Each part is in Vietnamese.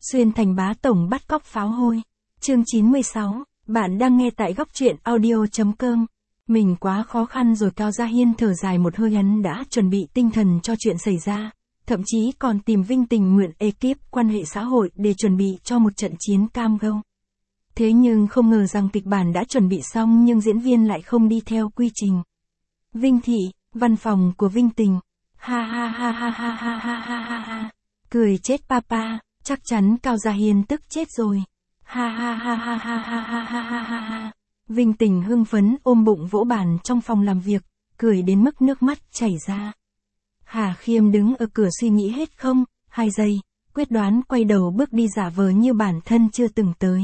Xuyên thành bá tổng bắt cóc pháo hôi. Chương 96, bạn đang nghe tại góc truyện audio.com. Mình quá khó khăn rồi. Cao Gia Hiên thở dài một hơi, hắn đã chuẩn bị tinh thần cho chuyện xảy ra. Thậm chí còn tìm Vinh Tình mượn ekip quan hệ xã hội để chuẩn bị cho một trận chiến cam go. Thế nhưng không ngờ rằng kịch bản đã chuẩn bị xong nhưng diễn viên lại không đi theo quy trình. Vinh Thị, văn phòng của Vinh Tình. Ha ha ha ha ha ha ha ha ha ha. Cười chết papa, chắc chắn Cao Gia Hiên tức chết rồi. Ha ha ha ha ha ha ha ha ha ha ha. Vinh Tình hưng phấn ôm bụng vỗ bàn trong phòng làm việc, cười đến mức nước mắt chảy ra. Hà Khiêm đứng ở cửa suy nghĩ hết không, 2 giây, quyết đoán quay đầu bước đi giả vờ như bản thân chưa từng tới.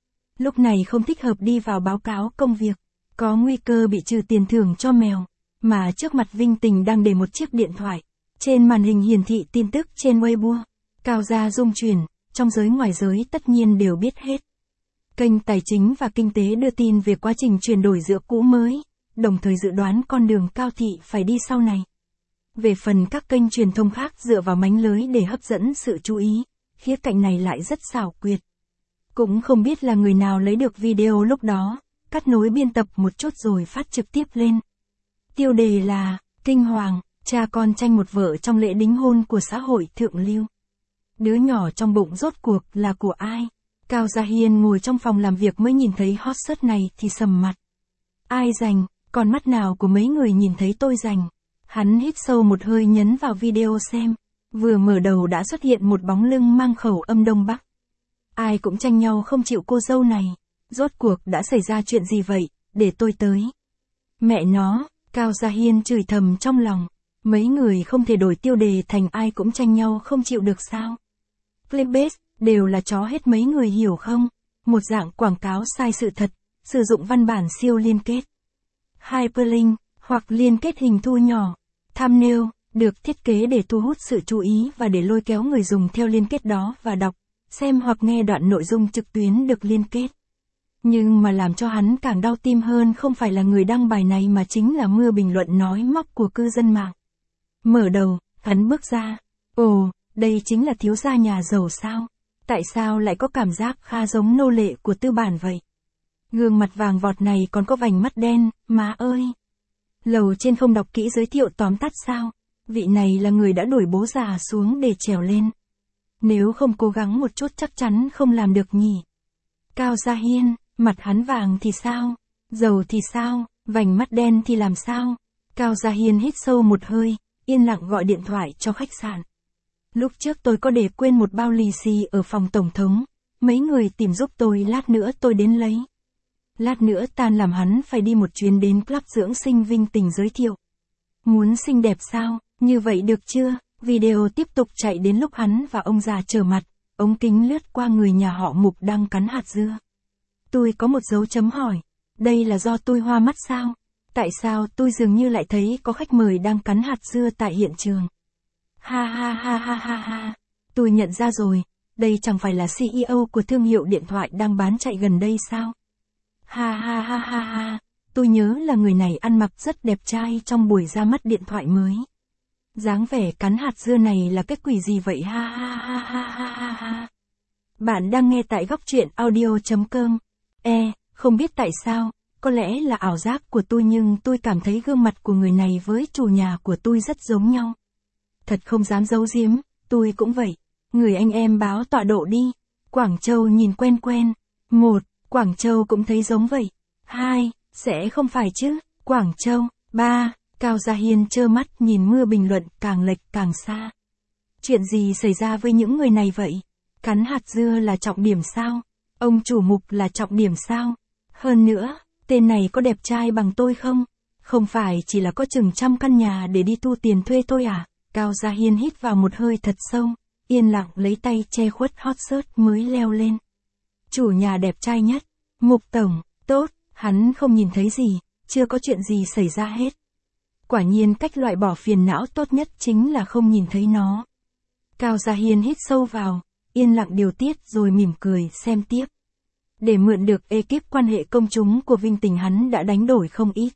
Lúc này không thích hợp đi vào báo cáo công việc, có nguy cơ bị trừ tiền thưởng cho mèo, mà trước mặt Vinh Tình đang để một chiếc điện thoại. Trên màn hình hiển thị tin tức trên Weibo, Cao Gia rung chuyển, trong giới ngoài giới tất nhiên đều biết hết. Kênh Tài chính và Kinh tế đưa tin về quá trình chuyển đổi giữa cũ mới, đồng thời dự đoán con đường Cao Thị phải đi sau này. Về phần các kênh truyền thông khác dựa vào mánh lới để hấp dẫn sự chú ý, khía cạnh này lại rất xảo quyệt. Cũng không biết là người nào lấy được video lúc đó, cắt nối biên tập một chút rồi phát trực tiếp lên. Tiêu đề là, kinh hoàng, cha con tranh một vợ trong lễ đính hôn của xã hội thượng lưu. Đứa nhỏ trong bụng rốt cuộc là của ai? Cao Gia Hiên ngồi trong phòng làm việc mới nhìn thấy hot search này thì sầm mặt. Ai dành, còn mắt nào của mấy người nhìn thấy tôi dành. Hắn hít sâu một hơi nhấn vào video xem. Vừa mở đầu đã xuất hiện một bóng lưng mang khẩu âm Đông Bắc. Ai cũng tranh nhau không chịu cô dâu này. Rốt cuộc đã xảy ra chuyện gì vậy, để tôi tới. Mẹ nó, Cao Gia Hiên chửi thầm trong lòng. Mấy người không thể đổi tiêu đề thành ai cũng tranh nhau không chịu được sao. Clickbait, đều là chó hết, mấy người hiểu không? Một dạng quảng cáo sai sự thật, sử dụng văn bản siêu liên kết. Hyperlink, hoặc liên kết hình thu nhỏ. Thumbnail, được thiết kế để thu hút sự chú ý và để lôi kéo người dùng theo liên kết đó và đọc, xem hoặc nghe đoạn nội dung trực tuyến được liên kết. Nhưng mà làm cho hắn càng đau tim hơn không phải là người đăng bài này mà chính là mưa bình luận nói móc của cư dân mạng. Mở đầu, hắn bước ra. Ồ, đây chính là thiếu gia nhà giàu sao? Tại sao lại có cảm giác khá giống nô lệ của tư bản vậy? Gương mặt vàng vọt này còn có vành mắt đen, má ơi! Lầu trên không đọc kỹ giới thiệu tóm tắt sao? Vị này là người đã đuổi bố già xuống để trèo lên. Nếu không cố gắng một chút chắc chắn không làm được nhỉ. Cao Gia Hiên, mặt hắn vàng thì sao? Giàu thì sao? Vành mắt đen thì làm sao? Cao Gia Hiên hít sâu một hơi, yên lặng gọi điện thoại cho khách sạn. Lúc trước tôi có để quên một bao lì xì ở phòng tổng thống, mấy người tìm giúp tôi, lát nữa tôi đến lấy. Lát nữa tan làm hắn phải đi một chuyến đến club dưỡng sinh Vinh Tình giới thiệu. Muốn xinh đẹp sao, như vậy được chưa? Video tiếp tục chạy đến lúc hắn và ông già trở mặt, ống kính lướt qua người nhà họ Mục đang cắn hạt dưa. Tôi có một dấu chấm hỏi, đây là do tôi hoa mắt sao? Tại sao tôi dường như lại thấy có khách mời đang cắn hạt dưa tại hiện trường? Ha ha ha ha ha ha, tôi nhận ra rồi, đây chẳng phải là CEO của thương hiệu điện thoại đang bán chạy gần đây sao? Ha ha ha ha ha, tôi nhớ là người này ăn mặc rất đẹp trai trong buổi ra mắt điện thoại mới. Dáng vẻ cắn hạt dưa này là cái quỷ gì vậy? Ha ha ha ha ha ha ha. Bạn đang nghe tại góc truyện audio.com. Không biết tại sao, có lẽ là ảo giác của tôi nhưng tôi cảm thấy gương mặt của người này với chủ nhà của tôi rất giống nhau. Thật không dám giấu giếm, tôi cũng vậy. Người anh em báo tọa độ đi. Quảng Châu nhìn quen quen. 1. Quảng Châu cũng thấy giống vậy. 2. Sẽ không phải chứ. Quảng Châu. 3. Cao Gia Hiên trơ mắt nhìn mưa bình luận càng lệch càng xa. Chuyện gì xảy ra với những người này vậy? Cắn hạt dưa là trọng điểm sao? Ông chủ Mục là trọng điểm sao? Hơn nữa, tên này có đẹp trai bằng tôi không? Không phải chỉ là có chừng 100 căn nhà để đi thu tiền thuê thôi à? Cao Gia Hiên hít vào một hơi thật sâu, yên lặng lấy tay che khuất hot search mới leo lên. Chủ nhà đẹp trai nhất, Mục tổng, tốt, hắn không nhìn thấy gì, chưa có chuyện gì xảy ra hết. Quả nhiên cách loại bỏ phiền não tốt nhất chính là không nhìn thấy nó. Cao Gia Hiên hít sâu vào, yên lặng điều tiết rồi mỉm cười xem tiếp. Để mượn được ekip quan hệ công chúng của Vinh Tình hắn đã đánh đổi không ít.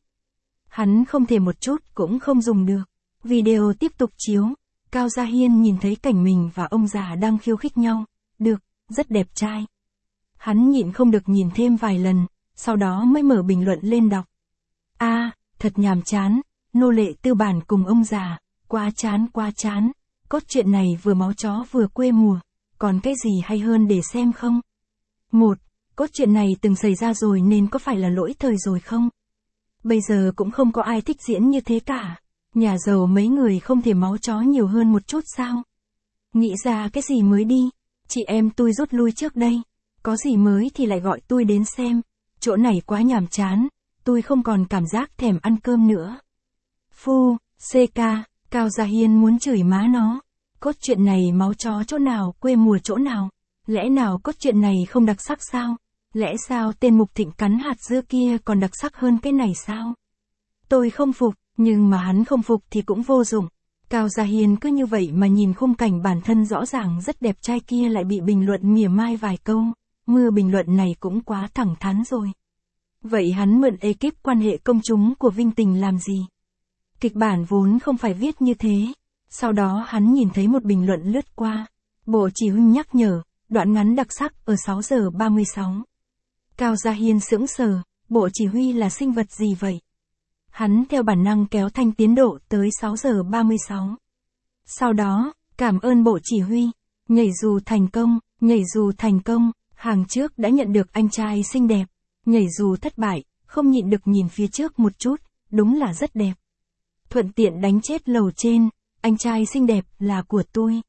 Hắn không thể một chút cũng không dùng được. Video tiếp tục chiếu, Cao Gia Hiên nhìn thấy cảnh mình và ông già đang khiêu khích nhau. Được, rất đẹp trai. Hắn nhịn không được nhìn thêm vài lần, sau đó mới mở bình luận lên đọc. Thật nhàm chán, nô lệ tư bản cùng ông già, quá chán, cốt truyện này vừa máu chó vừa quê mùa, còn cái gì hay hơn để xem không? 1. Cốt truyện này từng xảy ra rồi nên có phải là lỗi thời rồi không? Bây giờ cũng không có ai thích diễn như thế cả. Nhà giàu mấy người không thể máu chó nhiều hơn một chút sao? Nghĩ ra cái gì mới đi, chị em tôi rút lui trước đây. Có gì mới thì lại gọi tôi đến xem. Chỗ này quá nhàm chán, tôi không còn cảm giác thèm ăn cơm nữa. Phu, CK, Cao Gia Hiên muốn chửi má nó. Cốt truyện này máu chó chỗ nào, quê mùa chỗ nào? Lẽ nào cốt truyện này không đặc sắc sao? Lẽ sao tên Mục Thịnh cắn hạt dưa kia còn đặc sắc hơn cái này sao? Tôi không phục, nhưng mà hắn không phục thì cũng vô dụng. Cao Gia Hiên cứ như vậy mà nhìn khung cảnh bản thân rõ ràng rất đẹp trai kia lại bị bình luận mỉa mai vài câu. Mưa bình luận này cũng quá thẳng thắn rồi. Vậy hắn mượn ekip quan hệ công chúng của Vinh Tình làm gì? Kịch bản vốn không phải viết như thế. Sau đó hắn nhìn thấy một bình luận lướt qua. Bộ chỉ huy nhắc nhở, đoạn ngắn đặc sắc ở 6 giờ 36. Cao Gia Hiên sững sờ, bộ chỉ huy là sinh vật gì vậy? Hắn theo bản năng kéo thanh tiến độ tới 6 giờ 36. Sau đó, cảm ơn bộ chỉ huy, nhảy dù thành công, hàng trước đã nhận được anh trai xinh đẹp, nhảy dù thất bại, không nhịn được nhìn phía trước một chút, đúng là rất đẹp. Thuận tiện đánh chết lầu trên, anh trai xinh đẹp là của tôi.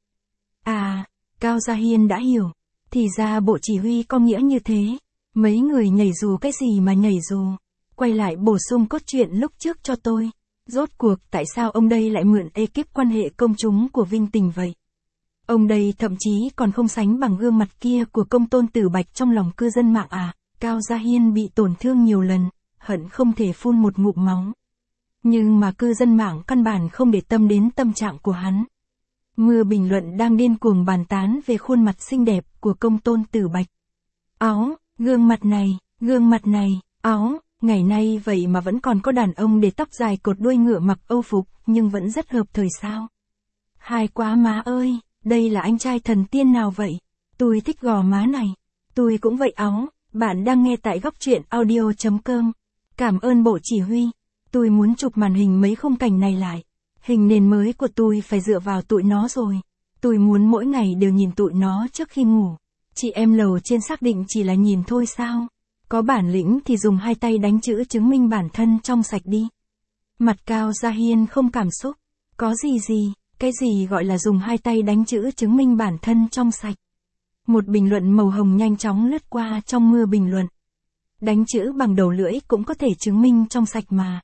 Cao Gia Hiên đã hiểu, thì ra bộ chỉ huy có nghĩa như thế, mấy người nhảy dù cái gì mà nhảy dù. Quay lại bổ sung cốt truyện lúc trước cho tôi. Rốt cuộc tại sao ông đây lại mượn ekip quan hệ công chúng của Vinh Tình vậy? Ông đây thậm chí còn không sánh bằng gương mặt kia của công tôn Tử Bạch trong lòng cư dân mạng à? Cao Gia Hiên bị tổn thương nhiều lần, hận không thể phun một ngụm máu. Nhưng mà cư dân mạng căn bản không để tâm đến tâm trạng của hắn. Mưa bình luận đang điên cuồng bàn tán về khuôn mặt xinh đẹp của công tôn Tử Bạch. Gương mặt này, ngày nay vậy mà vẫn còn có đàn ông để tóc dài cột đuôi ngựa mặc âu phục, nhưng vẫn rất hợp thời sao. Hay quá má ơi, đây là anh trai thần tiên nào vậy? Tôi thích gò má này. Tôi cũng vậy Bạn đang nghe tại góc truyện audio.com. Cảm ơn bộ chỉ huy. Tôi muốn chụp màn hình mấy khung cảnh này lại. Hình nền mới của tôi phải dựa vào tụi nó rồi. Tôi muốn mỗi ngày đều nhìn tụi nó trước khi ngủ. Chị em lầu trên xác định chỉ là nhìn thôi sao? Có bản lĩnh thì dùng hai tay đánh chữ chứng minh bản thân trong sạch đi. Mặt Cao Gia Hiên không cảm xúc. Có gì, cái gì gọi là dùng hai tay đánh chữ chứng minh bản thân trong sạch. Một bình luận màu hồng nhanh chóng lướt qua trong mưa bình luận. Đánh chữ bằng đầu lưỡi cũng có thể chứng minh trong sạch mà.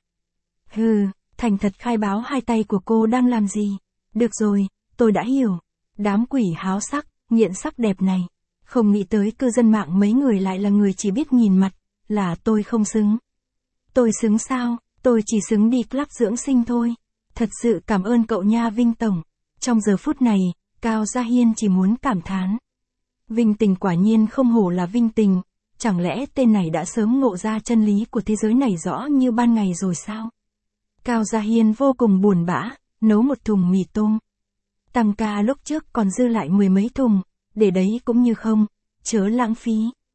Thành thật khai báo hai tay của cô đang làm gì. Được rồi, tôi đã hiểu. Đám quỷ háo sắc, nghiện sắc đẹp này. Không nghĩ tới cư dân mạng mấy người lại là người chỉ biết nhìn mặt, là tôi không xứng. Tôi xứng sao, tôi chỉ xứng đi club dưỡng sinh thôi. Thật sự cảm ơn cậu nha Vinh Tổng. Trong giờ phút này, Cao Gia Hiên chỉ muốn cảm thán. Vinh Tình quả nhiên không hổ là Vinh Tình, chẳng lẽ tên này đã sớm ngộ ra chân lý của thế giới này rõ như ban ngày rồi sao? Cao Gia Hiên vô cùng buồn bã, nấu một thùng mì tôm. Tăng ca lúc trước còn dư lại 10 mấy thùng, để đấy cũng như không, chớ lãng phí.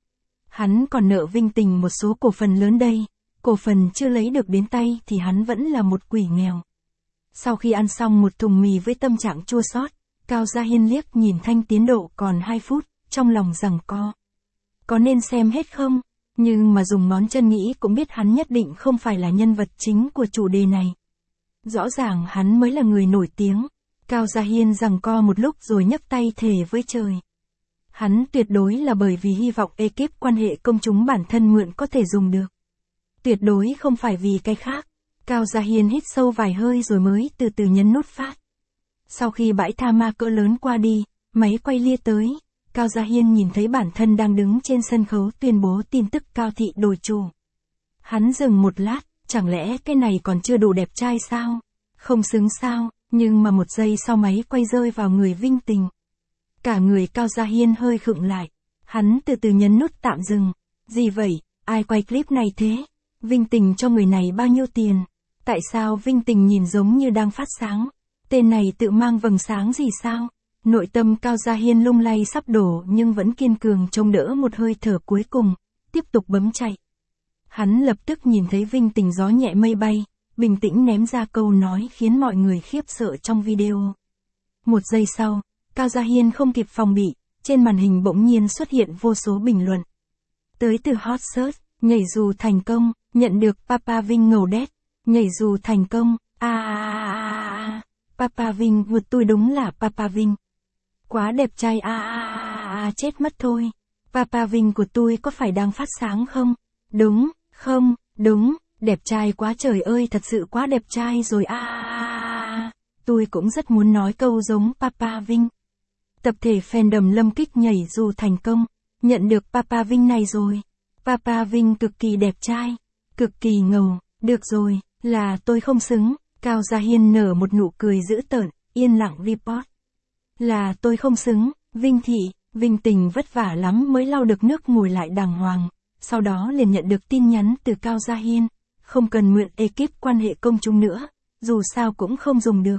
Hắn còn nợ Vinh Tình một số cổ phần lớn đây, cổ phần chưa lấy được đến tay thì hắn vẫn là một quỷ nghèo. Sau khi ăn xong một thùng mì với tâm trạng chua xót, Cao Gia Hiên liếc nhìn thanh tiến độ còn 2 phút, trong lòng giằng co. Có nên xem hết không? Nhưng mà dùng ngón chân nghĩ cũng biết hắn nhất định không phải là nhân vật chính của chủ đề này. Rõ ràng hắn mới là người nổi tiếng. Cao Gia Hiên giằng co một lúc rồi nhấc tay thề với trời. Hắn tuyệt đối là bởi vì hy vọng ekip quan hệ công chúng bản thân mượn có thể dùng được. Tuyệt đối không phải vì cái khác. Cao Gia Hiên hít sâu vài hơi rồi mới từ từ nhấn nút phát. Sau khi bãi tha ma cỡ lớn qua đi, máy quay lia tới. Cao Gia Hiên nhìn thấy bản thân đang đứng trên sân khấu tuyên bố tin tức Cao thị đổi chủ. Hắn dừng một lát, chẳng lẽ cái này còn chưa đủ đẹp trai sao? Không xứng sao? Nhưng mà một giây sau máy quay rơi vào người Vinh Tình. Cả người Cao Gia Hiên hơi khựng lại. Hắn từ từ nhấn nút tạm dừng. Gì vậy? Ai quay clip này thế? Vinh Tình cho người này bao nhiêu tiền? Tại sao Vinh Tình nhìn giống như đang phát sáng? Tên này tự mang vầng sáng gì sao? Nội tâm Cao Gia Hiên lung lay sắp đổ nhưng vẫn kiên cường chống đỡ một hơi thở cuối cùng, tiếp tục bấm chạy. Hắn lập tức nhìn thấy Vinh Tình gió nhẹ mây bay, bình tĩnh ném ra câu nói khiến mọi người khiếp sợ trong video. Một giây sau, Cao Gia Hiên không kịp phòng bị, trên màn hình bỗng nhiên xuất hiện vô số bình luận. Tới từ hot search, nhảy dù thành công, nhận được Papa Vinh ngầu đét, nhảy dù thành công, Papa Vinh vượt tôi đúng là Papa Vinh. Quá đẹp trai chết mất thôi. Papa Vinh của tôi có phải đang phát sáng không? Đúng, không, đúng, đẹp trai quá trời ơi thật sự quá đẹp trai rồi Tôi cũng rất muốn nói câu giống Papa Vinh. Tập thể fandom Lâm Kích nhảy dù thành công, nhận được Papa Vinh này rồi. Papa Vinh cực kỳ đẹp trai, cực kỳ ngầu, được rồi, là tôi không xứng. Cao Gia Hiên nở một nụ cười dữ tợn, yên lặng report. Là tôi không xứng, Vinh Thị, Vinh Tình vất vả lắm mới lau được nước ngồi lại đàng hoàng, sau đó liền nhận được tin nhắn từ Cao Gia Hiên, không cần mượn ekip quan hệ công chúng nữa, dù sao cũng không dùng được.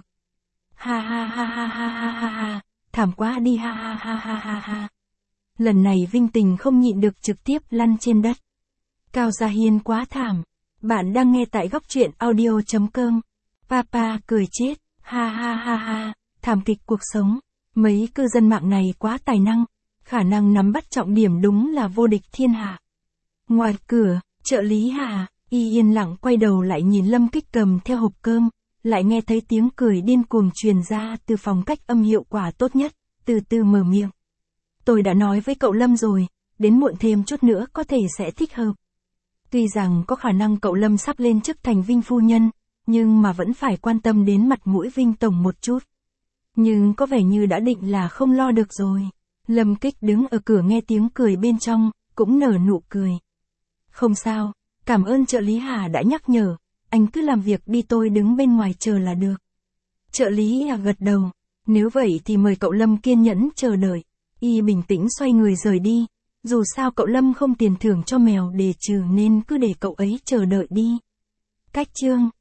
Ha, thảm quá đi ha. Lần này Vinh Tình không nhịn được trực tiếp lăn trên đất. Cao Gia Hiên quá thảm. Bạn đang nghe tại góc truyện audio.com. Papa cười chết, ha, thảm kịch cuộc sống. Mấy cư dân mạng này quá tài năng, khả năng nắm bắt trọng điểm đúng là vô địch thiên hạ. Ngoài cửa, trợ lý Hà, y yên lặng quay đầu lại nhìn Lâm Kích cầm theo hộp cơm, lại nghe thấy tiếng cười điên cuồng truyền ra từ phòng cách âm hiệu quả tốt nhất, từ từ mở miệng. Tôi đã nói với cậu Lâm rồi, đến muộn thêm chút nữa có thể sẽ thích hợp. Tuy rằng có khả năng cậu Lâm sắp lên chức thành Vinh phu nhân, nhưng mà vẫn phải quan tâm đến mặt mũi Vinh tổng một chút. Nhưng có vẻ như đã định là không lo được rồi. Lâm Kích đứng ở cửa nghe tiếng cười bên trong, cũng nở nụ cười. Không sao, cảm ơn trợ lý Hà đã nhắc nhở, anh cứ làm việc đi tôi đứng bên ngoài chờ là được. Trợ lý Hà gật đầu, nếu vậy thì mời cậu Lâm kiên nhẫn chờ đợi. Y bình tĩnh xoay người rời đi, dù sao cậu Lâm không tiền thưởng cho mèo đề trừ nên cứ để cậu ấy chờ đợi đi. Cách chương